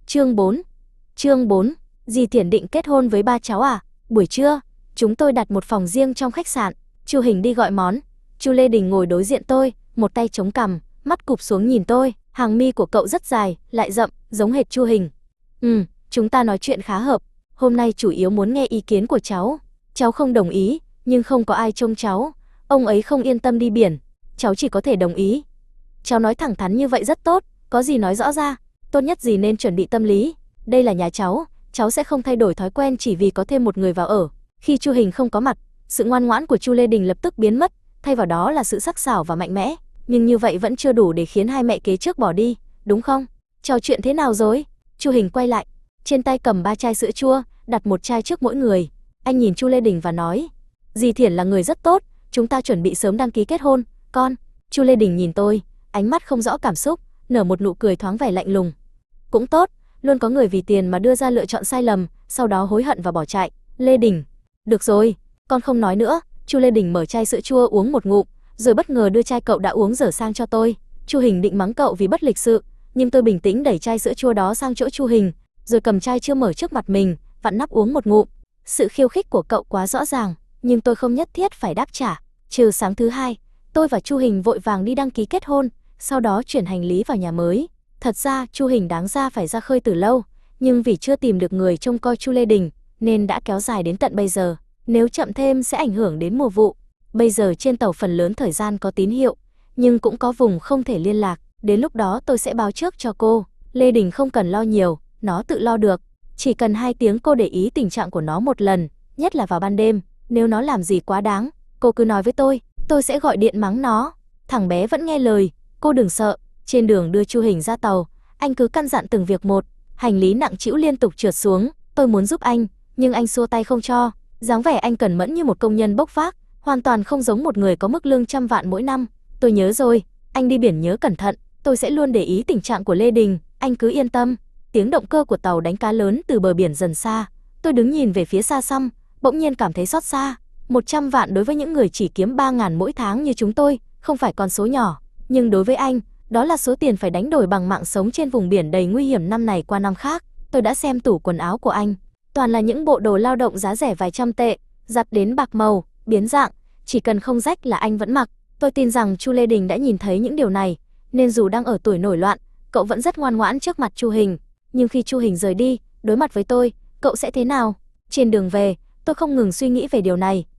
Chương 4. Dì Thiển định kết hôn với ba cháu à? Buổi trưa, chúng tôi đặt một phòng riêng trong khách sạn. Chu Hình đi gọi món. Chu Lê Đình ngồi đối diện tôi, một tay chống cằm, mắt cụp xuống nhìn tôi. Hàng mi của cậu rất dài, lại rậm, giống hệt Chu Hình. Chúng ta nói chuyện khá hợp. Hôm nay chủ yếu muốn nghe ý kiến của cháu. Cháu không đồng ý, nhưng không có ai trông cháu. Ông ấy không yên tâm đi biển. Cháu chỉ có thể đồng ý. Cháu nói thẳng thắn như vậy rất tốt, có gì nói rõ ra. Tốt nhất gì nên chuẩn bị tâm lý. Đây là nhà cháu sẽ không thay đổi thói quen chỉ vì có thêm một người vào ở. Khi Chu Hình không có mặt, sự ngoan ngoãn của Chu Lê Đình lập tức biến mất, thay vào đó là sự sắc sảo và mạnh mẽ. Nhưng như vậy vẫn chưa đủ để khiến hai mẹ kế trước bỏ đi, đúng không? Trò chuyện thế nào rồi? Chu Hình quay lại, trên tay cầm 3 chai sữa chua, đặt một chai trước mỗi người. Anh nhìn Chu Lê Đình và nói, dì Thiển là người rất tốt, chúng ta chuẩn bị sớm đăng ký kết hôn, con. Chu Lê Đình nhìn tôi, ánh mắt không rõ cảm xúc, nở một nụ cười thoáng vẻ lạnh lùng. Cũng tốt, luôn có người vì tiền mà đưa ra lựa chọn sai lầm, sau đó hối hận và bỏ chạy. Lê Đình, được rồi, con không nói nữa. Chu Lê Đình mở chai sữa chua uống một ngụm, rồi bất ngờ đưa chai cậu đã uống dở sang cho tôi. Chu Hình định mắng cậu vì bất lịch sự, nhưng tôi bình tĩnh đẩy chai sữa chua đó sang chỗ Chu Hình, rồi cầm chai chưa mở trước mặt mình, vặn nắp uống một ngụm. Sự khiêu khích của cậu quá rõ ràng, nhưng tôi không nhất thiết phải đáp trả. Trừ sáng thứ hai, tôi và Chu Hình vội vàng đi đăng ký kết hôn, sau đó chuyển hành lý vào nhà mới. Thật ra Chu Hình đáng ra phải ra khơi từ lâu, nhưng vì chưa tìm được người trông coi Chu Lê Đình nên đã kéo dài đến tận bây giờ. Nếu chậm thêm sẽ ảnh hưởng đến mùa vụ. Bây giờ trên tàu phần lớn thời gian có tín hiệu, nhưng cũng có vùng không thể liên lạc. Đến lúc đó tôi sẽ báo trước cho cô. Lê Đình không cần lo nhiều, nó tự lo được. Chỉ cần 2 tiếng cô để ý tình trạng của nó một lần, nhất là vào ban đêm. Nếu nó làm gì quá đáng, cô cứ nói với tôi sẽ gọi điện mắng nó. Thằng bé vẫn nghe lời, cô đừng sợ. Trên đường đưa Chu Hình ra tàu, anh cứ căn dặn từng việc một. Hành lý nặng trĩu liên tục trượt xuống, tôi muốn giúp anh, nhưng anh xua tay không cho. Dáng vẻ anh cẩn mẫn như một công nhân bốc vác, hoàn toàn không giống một người có mức lương trăm vạn mỗi năm. Tôi nhớ rồi, anh đi biển nhớ cẩn thận, tôi sẽ luôn để ý tình trạng của Lê Đình, anh cứ yên tâm. Tiếng động cơ của tàu đánh cá lớn từ bờ biển dần xa. Tôi đứng nhìn về phía xa xăm, bỗng nhiên cảm thấy xót xa. 100 vạn đối với những người chỉ kiếm 3.000 mỗi tháng như chúng tôi, không phải con số nhỏ. Nhưng đối với anh, đó là số tiền phải đánh đổi bằng mạng sống trên vùng biển đầy nguy hiểm năm này qua năm khác. Tôi đã xem tủ quần áo của anh, toàn là những bộ đồ lao động giá rẻ vài trăm tệ, giặt đến bạc màu, biến dạng, chỉ cần không rách là anh vẫn mặc. Tôi tin rằng Chu Lê Đình đã nhìn thấy những điều này, nên dù đang ở tuổi nổi loạn, cậu vẫn rất ngoan ngoãn trước mặt Chu Hình. Nhưng khi Chu Hình rời đi, đối mặt với tôi, cậu sẽ thế nào? Trên đường về, tôi không ngừng suy nghĩ về điều này.